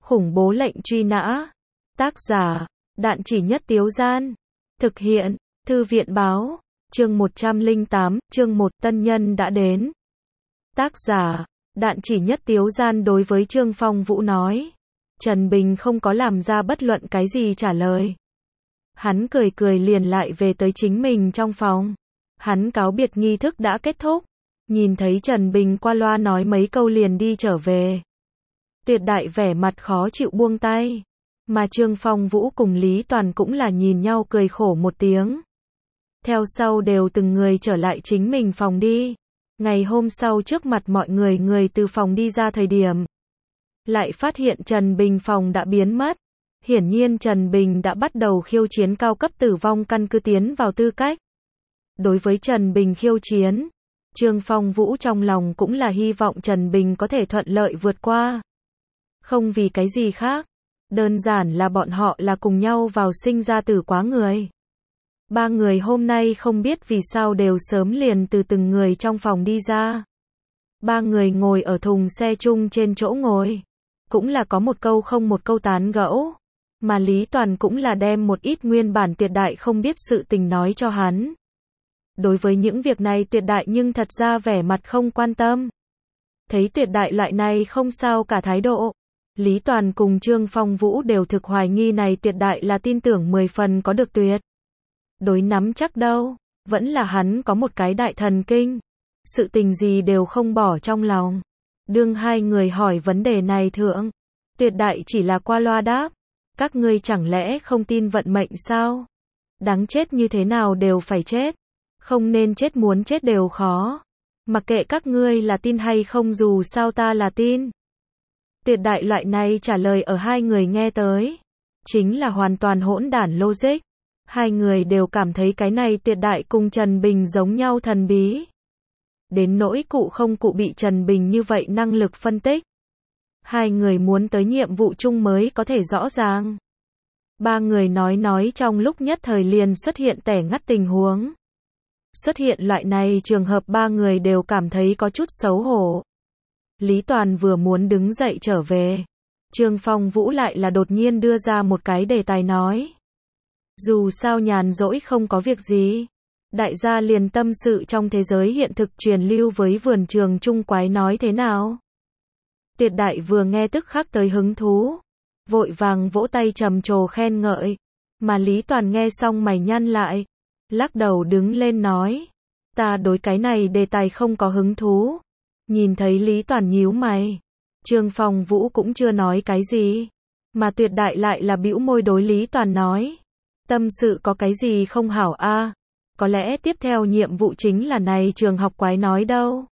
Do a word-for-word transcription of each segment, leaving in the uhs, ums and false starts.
Khủng bố lệnh truy nã. Tác giả, Đạn Chỉ Nhất Tiếu Gian. Thực hiện, Thư viện Báo. Chương một trăm lẻ tám, chương một, tân nhân đã đến. Tác giả, Đạn Chỉ Nhất Tiếu Gian. Đối với Trương Phong Vũ nói, Trần Bình không có làm ra bất luận cái gì trả lời. Hắn cười cười liền lại về tới chính mình trong phòng. Hắn cáo biệt nghi thức đã kết thúc. Nhìn thấy Trần Bình qua loa nói mấy câu liền đi trở về. Tuyệt Đại vẻ mặt khó chịu buông tay. Mà Trương Phong Vũ cùng Lý Toàn cũng là nhìn nhau cười khổ một tiếng. Theo sau đều từng người trở lại chính mình phòng đi. Ngày hôm sau trước mặt mọi người người từ phòng đi ra thời điểm, lại phát hiện Trần Bình phòng đã biến mất. Hiển nhiên Trần Bình đã bắt đầu khiêu chiến cao cấp tử vong căn cứ tiến vào tư cách. Đối với Trần Bình khiêu chiến, Trương Phong Vũ trong lòng cũng là hy vọng Trần Bình có thể thuận lợi vượt qua. Không vì cái gì khác, đơn giản là bọn họ là cùng nhau vào sinh ra tử quá người. Ba người hôm nay không biết vì sao đều sớm liền từ từng người trong phòng đi ra. Ba người ngồi ở thùng xe chung trên chỗ ngồi. Cũng là có một câu không một câu tán gẫu. Mà Lý Toàn cũng là đem một ít nguyên bản Tuyệt Đại không biết sự tình nói cho hắn. Đối với những việc này Tuyệt Đại nhưng thật ra vẻ mặt không quan tâm. Thấy Tuyệt Đại loại này không sao cả thái độ, Lý Toàn cùng Trương Phong Vũ đều thực hoài nghi này Tuyệt Đại là tin tưởng mười phần có được tuyệt đối nắm chắc đâu, vẫn là hắn có một cái đại thần kinh, sự tình gì đều không bỏ trong lòng. Đương hai người hỏi vấn đề này thượng, Tuyệt Đại chỉ là qua loa đáp, các ngươi chẳng lẽ không tin vận mệnh sao? Đáng chết như thế nào đều phải chết, không nên chết, muốn chết đều khó. Mặc kệ các ngươi là tin hay không, dù sao ta là tin. Tuyệt Đại loại này trả lời ở hai người nghe tới, chính là hoàn toàn hỗn đản logic. Hai người đều cảm thấy cái này Tuyệt Đại cùng Trần Bình giống nhau thần bí. Đến nỗi cụ không cụ bị Trần Bình như vậy năng lực phân tích. Hai người muốn tới nhiệm vụ chung mới có thể rõ ràng. Ba người nói nói trong lúc nhất thời liền xuất hiện tẻ ngắt tình huống. Xuất hiện loại này trường hợp ba người đều cảm thấy có chút xấu hổ. Lý Toàn vừa muốn đứng dậy trở về, Trương Phong Vũ lại là đột nhiên đưa ra một cái đề tài nói. Dù sao nhàn rỗi không có việc gì, đại gia liền tâm sự trong thế giới hiện thực truyền lưu với vườn trường chung quái nói thế nào. Tuyệt Đại vừa nghe tức khắc tới hứng thú, vội vàng vỗ tay trầm trồ khen ngợi, mà Lý Toàn nghe xong mày nhăn lại, lắc đầu đứng lên nói, ta đối cái này đề tài không có hứng thú. Nhìn thấy Lý Toàn nhíu mày, Trương Phong Vũ cũng chưa nói cái gì, mà Tuyệt Đại lại là bĩu môi đối Lý Toàn nói, tâm sự có cái gì không hảo a? Có lẽ tiếp theo nhiệm vụ chính là này trường học quái nói đâu.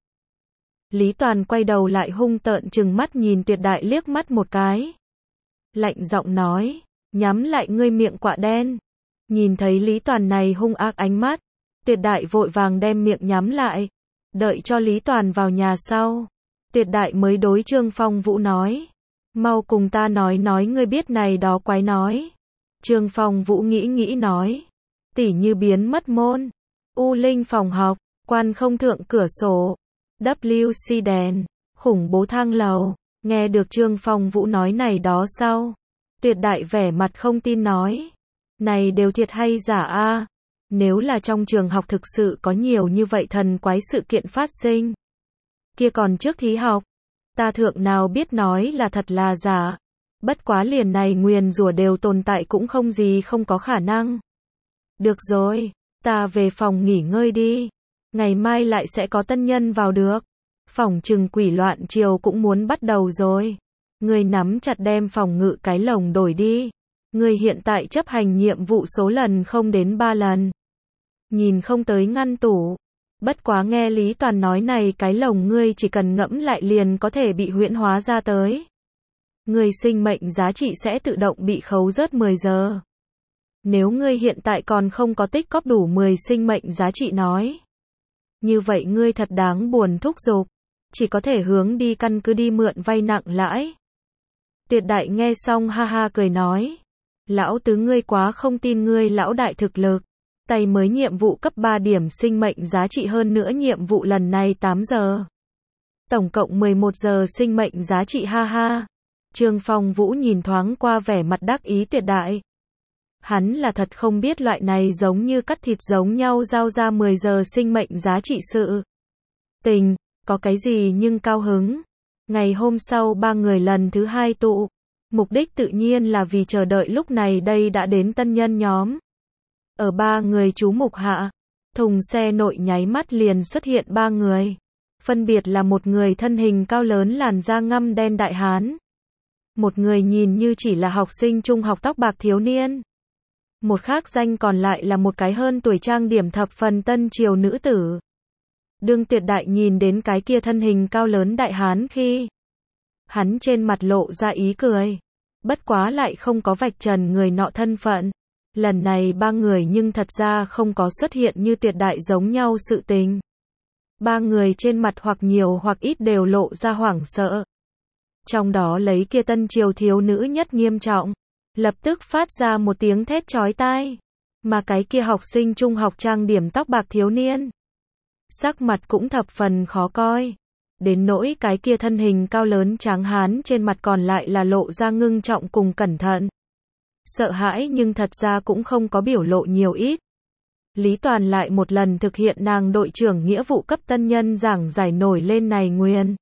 Lý Toàn quay đầu lại hung tợn trừng mắt nhìn Tuyệt Đại liếc mắt một cái. Lạnh giọng nói, nhắm lại ngươi miệng quạ đen. Nhìn thấy Lý Toàn này hung ác ánh mắt, Tuyệt Đại vội vàng đem miệng nhắm lại. Đợi cho Lý Toàn vào nhà sau, Tuyệt Đại mới đối Trương Phong Vũ nói, mau cùng ta nói nói ngươi biết này đó quái nói. Trương Phong Vũ nghĩ nghĩ nói, tỉ như biến mất môn, U Linh phòng học, quan không thượng cửa sổ, W C đèn, khủng bố thang lầu. Nghe được Trương Phong Vũ nói này đó sau, Tuyệt Đại vẻ mặt không tin nói, này đều thiệt hay giả a? Nếu là trong trường học thực sự có nhiều như vậy thần quái sự kiện phát sinh, kia còn trước thí học, ta thượng nào biết nói là thật là giả. Bất quá liền này nguyền rủa đều tồn tại cũng không gì không có khả năng. Được rồi, ta về phòng nghỉ ngơi đi, ngày mai lại sẽ có tân nhân vào được. Phòng trừng quỷ loạn chiều cũng muốn bắt đầu rồi. Ngươi nắm chặt đem phòng ngự cái lồng đổi đi. Ngươi hiện tại chấp hành nhiệm vụ số lần không đến ba lần. Nhìn không tới ngăn tủ. Bất quá nghe Lý Toàn nói này cái lồng ngươi chỉ cần ngẫm lại liền có thể bị huyễn hóa ra tới. Ngươi sinh mệnh giá trị sẽ tự động bị khấu rớt mười giờ. Nếu ngươi hiện tại còn không có tích cóp đủ mười sinh mệnh giá trị nói, như vậy ngươi thật đáng buồn thúc giục, chỉ có thể hướng đi căn cứ đi mượn vay nặng lãi. Tuyệt Đại nghe xong ha ha cười nói, lão tứ ngươi quá không tin ngươi lão đại thực lực, tay mới nhiệm vụ cấp ba điểm sinh mệnh giá trị, hơn nữa nhiệm vụ lần này tám giờ. Tổng cộng mười một giờ sinh mệnh giá trị, ha ha. Trương Phong Vũ nhìn thoáng qua vẻ mặt đắc ý tuyệt đại. Hắn là thật không biết loại này giống như cắt thịt giống nhau giao ra mười giờ sinh mệnh giá trị sự tình, có cái gì nhưng cao hứng. Ngày hôm sau ba người lần thứ hai tụ, mục đích tự nhiên là vì chờ đợi lúc này đây đã đến tân nhân nhóm. Ở ba người chú mục hạ, thùng xe nội nháy mắt liền xuất hiện ba người. Phân biệt là một người thân hình cao lớn làn da ngăm đen đại hán. Một người nhìn như chỉ là học sinh trung học tóc bạc thiếu niên. Một khác danh còn lại là một cái hơn tuổi trang điểm thập phần tân triều nữ tử. Đương Tuyệt Đại nhìn đến cái kia thân hình cao lớn đại hán khi hắn trên mặt lộ ra ý cười. Bất quá lại không có vạch trần người nọ thân phận. Lần này ba người nhưng thật ra không có xuất hiện như Tuyệt Đại giống nhau sự tình. Ba người trên mặt hoặc nhiều hoặc ít đều lộ ra hoảng sợ. Trong đó lấy kia tân triều thiếu nữ nhất nghiêm trọng. Lập tức phát ra một tiếng thét chói tai. Mà cái kia học sinh trung học trang điểm tóc bạc thiếu niên. Sắc mặt cũng thập phần khó coi. Đến nỗi cái kia thân hình cao lớn tráng hán trên mặt còn lại là lộ ra ngưng trọng cùng cẩn thận. Sợ hãi nhưng thật ra cũng không có biểu lộ nhiều ít. Lý Toàn lại một lần thực hiện nàng đội trưởng nghĩa vụ cấp tân nhân giảng giải nổi lên này nguyên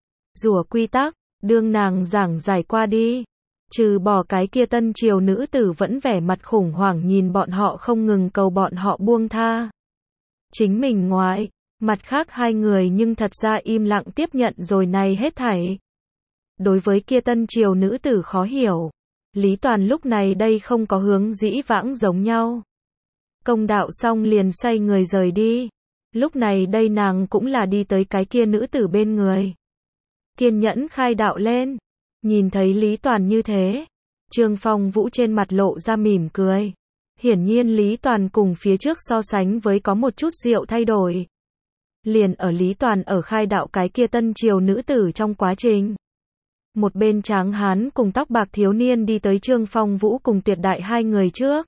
rủa quy tắc, đương nàng giảng giải qua đi. Trừ bỏ cái kia tân triều nữ tử vẫn vẻ mặt khủng hoảng nhìn bọn họ không ngừng cầu bọn họ buông tha chính mình ngoại, mặt khác hai người nhưng thật ra im lặng tiếp nhận rồi này hết thảy. Đối với kia tân triều nữ tử khó hiểu, Lý Toàn lúc này đây không có hướng dĩ vãng giống nhau. Công đạo xong liền xoay người rời đi. Lúc này đây nàng cũng là đi tới cái kia nữ tử bên người. Kiên nhẫn khai đạo lên. Nhìn thấy Lý Toàn như thế, Trương Phong Vũ trên mặt lộ ra mỉm cười. Hiển nhiên Lý Toàn cùng phía trước so sánh với có một chút diệu thay đổi. Liền ở Lý Toàn ở khai đạo cái kia tân triều nữ tử trong quá trình. Một bên tráng hán cùng tóc bạc thiếu niên đi tới Trương Phong Vũ cùng Tuyệt Đại hai người trước.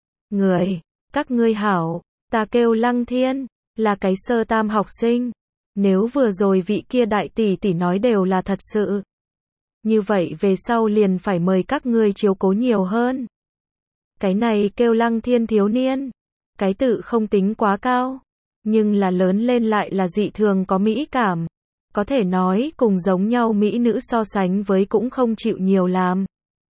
Người, các ngươi hảo, ta kêu Lăng Thiên, là cái sơ tam học sinh. Nếu vừa rồi vị kia đại tỷ tỷ nói đều là thật sự. Như vậy về sau liền phải mời các ngươi chiếu cố nhiều hơn. Cái này kêu Lăng Thiên thiếu niên. Cái tự không tính quá cao. Nhưng là lớn lên lại là dị thường có mỹ cảm. Có thể nói cùng giống nhau mỹ nữ so sánh với cũng không chịu nhiều làm.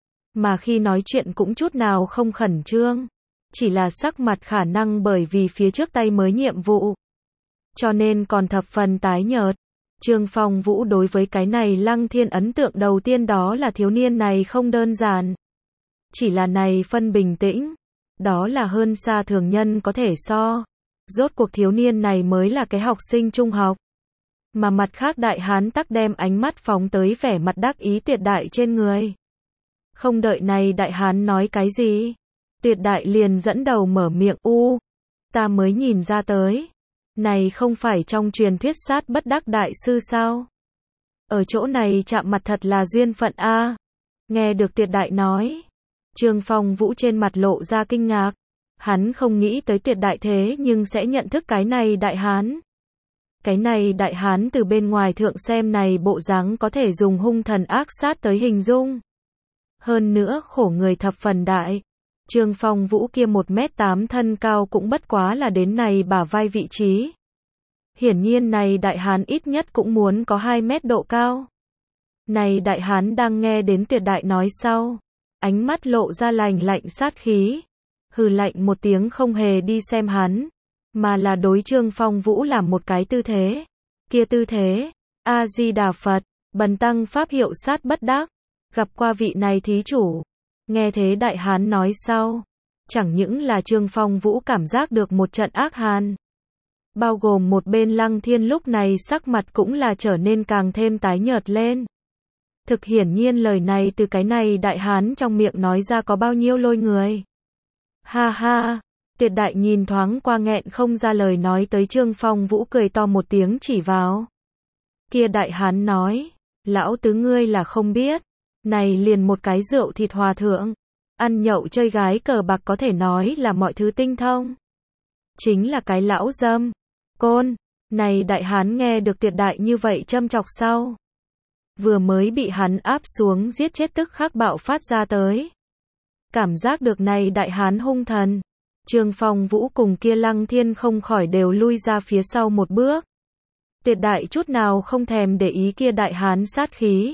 Mà khi nói chuyện cũng chút nào không khẩn trương. Chỉ là sắc mặt khả năng bởi vì phía trước tay mới nhiệm vụ. Cho nên còn thập phần tái nhợt. Trương Phong Vũ đối với cái này Lăng Thiên ấn tượng đầu tiên đó là thiếu niên này không đơn giản. Chỉ là này phân bình tĩnh. Đó là hơn xa thường nhân có thể so. Rốt cuộc thiếu niên này mới là cái học sinh trung học. Mà mặt khác đại hán tắc đem ánh mắt phóng tới vẻ mặt đắc ý Tuyệt Đại trên người. Không đợi này đại hán nói cái gì. Tuyệt Đại liền dẫn đầu mở miệng u. Ta mới nhìn ra tới. Này không phải trong truyền thuyết sát bất đắc đại sư sao? Ở chỗ này chạm mặt thật là duyên phận a. Nghe được Tuyệt Đại nói. Trương Phong Vũ trên mặt lộ ra kinh ngạc. Hắn không nghĩ tới Tuyệt Đại thế nhưng sẽ nhận thức cái này đại hán. Cái này đại hán từ bên ngoài thượng xem này bộ dáng có thể dùng hung thần ác sát tới hình dung. Hơn nữa khổ người thập phần đại. Trương Phong Vũ kia một mét tám thân cao cũng bất quá là đến này bả vai vị trí. Hiển nhiên này đại hán ít nhất cũng muốn có hai mét độ cao. Này đại hán đang nghe đến Tuyệt Đại nói sau. Ánh mắt lộ ra lạnh lạnh sát khí. Hừ lạnh một tiếng không hề đi xem hắn. Mà là đối Trương Phong Vũ làm một cái tư thế. Kia tư thế. A-di-đà Phật. Bần tăng pháp hiệu sát bất đắc. Gặp qua vị này thí chủ. Nghe thế đại hán nói sau. Chẳng những là Trương Phong Vũ cảm giác được một trận ác hàn. Bao gồm một bên Lăng Thiên lúc này sắc mặt cũng là trở nên càng thêm tái nhợt lên. Thực hiển nhiên lời này từ cái này đại hán trong miệng nói ra có bao nhiêu lôi người. Ha ha, Tuyệt Đại nhìn thoáng qua nghẹn không ra lời nói tới Trương Phong Vũ cười to một tiếng chỉ vào. Kia đại hán nói, lão tứ ngươi là không biết. Này liền một cái rượu thịt hòa thượng. Ăn nhậu chơi gái cờ bạc có thể nói là mọi thứ tinh thông. Chính là cái lão dâm. Côn. Này đại hán nghe được Tuyệt Đại như vậy châm chọc sau. vừa mới bị hắn áp xuống giết chết tức khắc bạo phát ra tới. Cảm giác được này đại hán hung thần, Trương Phong Vũ cùng kia Lăng Thiên không khỏi đều lui ra phía sau một bước. Tuyệt đại chút nào không thèm để ý kia đại hán sát khí.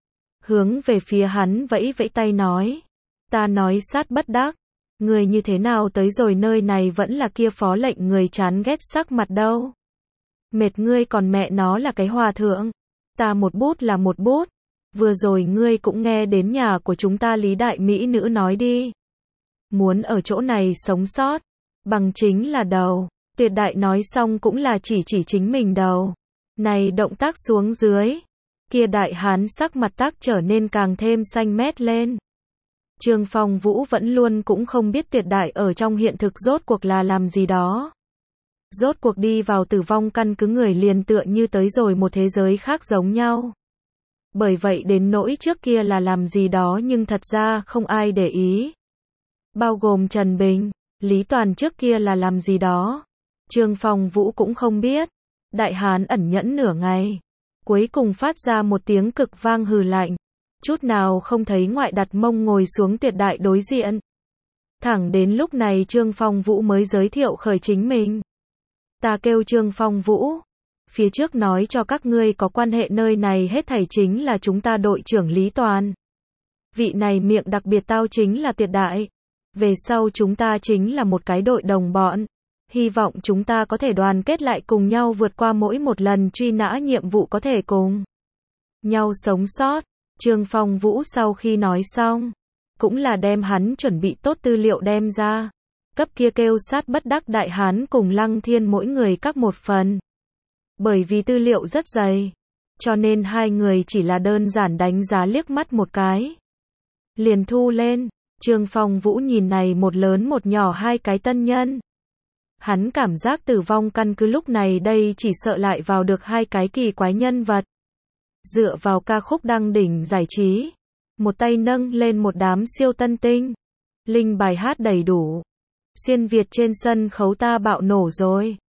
Hướng về phía hắn vẫy vẫy tay nói. Ta nói sát bất đắc. Người như thế nào tới rồi nơi này vẫn là kia phó lệnh người chán ghét sắc mặt đâu. Mệt ngươi còn mẹ nó là cái hòa thượng. Ta một bút là một bút. Vừa rồi ngươi cũng nghe đến nhà của chúng ta Lý Đại Mỹ Nữ nói đi. Muốn ở chỗ này sống sót. Bằng chính là đầu. Tuyệt đại nói xong cũng là chỉ chỉ chính mình đầu. Này động tác xuống dưới. Kia đại hán sắc mặt tác trở nên càng thêm xanh mét lên. Trương Phong Vũ vẫn luôn cũng không biết tuyệt đại ở trong hiện thực rốt cuộc là làm gì đó. Rốt cuộc đi vào tử vong căn cứ người liền tựa như tới rồi một thế giới khác giống nhau. Bởi vậy đến nỗi trước kia là làm gì đó nhưng thật ra không ai để ý. Bao gồm Trần Bình, Lý Toàn trước kia là làm gì đó. Trương Phong Vũ cũng không biết. Đại hán ẩn nhẫn nửa ngày. Cuối cùng phát ra một tiếng cực vang hừ lạnh. Chút nào không thấy ngoại đặt mông ngồi xuống tuyệt đại đối diện. Thẳng đến lúc này Trương Phong Vũ mới giới thiệu khởi chính mình. Ta kêu Trương Phong Vũ. Phía trước nói cho các ngươi có quan hệ nơi này hết thảy chính là chúng ta đội trưởng Lý Toàn. Vị này miệng đặc biệt tao chính là tuyệt đại. Về sau chúng ta chính là một cái đội đồng bọn. Hy vọng chúng ta có thể đoàn kết lại cùng nhau vượt qua mỗi một lần truy nã nhiệm vụ có thể cùng nhau sống sót. Trương Phong Vũ sau khi nói xong, cũng là đem hắn chuẩn bị tốt tư liệu đem ra. Cấp kia kêu sát bất đắc đại hán cùng Lăng Thiên mỗi người các một phần. Bởi vì tư liệu rất dày, cho nên hai người chỉ là đơn giản đánh giá liếc mắt một cái. Liền thu lên, Trương Phong Vũ nhìn này một lớn một nhỏ hai cái tân nhân. Hắn cảm giác tử vong căn cứ lúc này đây chỉ sợ lại vào được hai cái kỳ quái nhân vật. Dựa vào ca khúc đăng đỉnh giải trí, một tay nâng lên một đám siêu tân tinh. Linh bài hát đầy đủ. Xuyên Việt trên sân khấu ta bạo nổ rồi.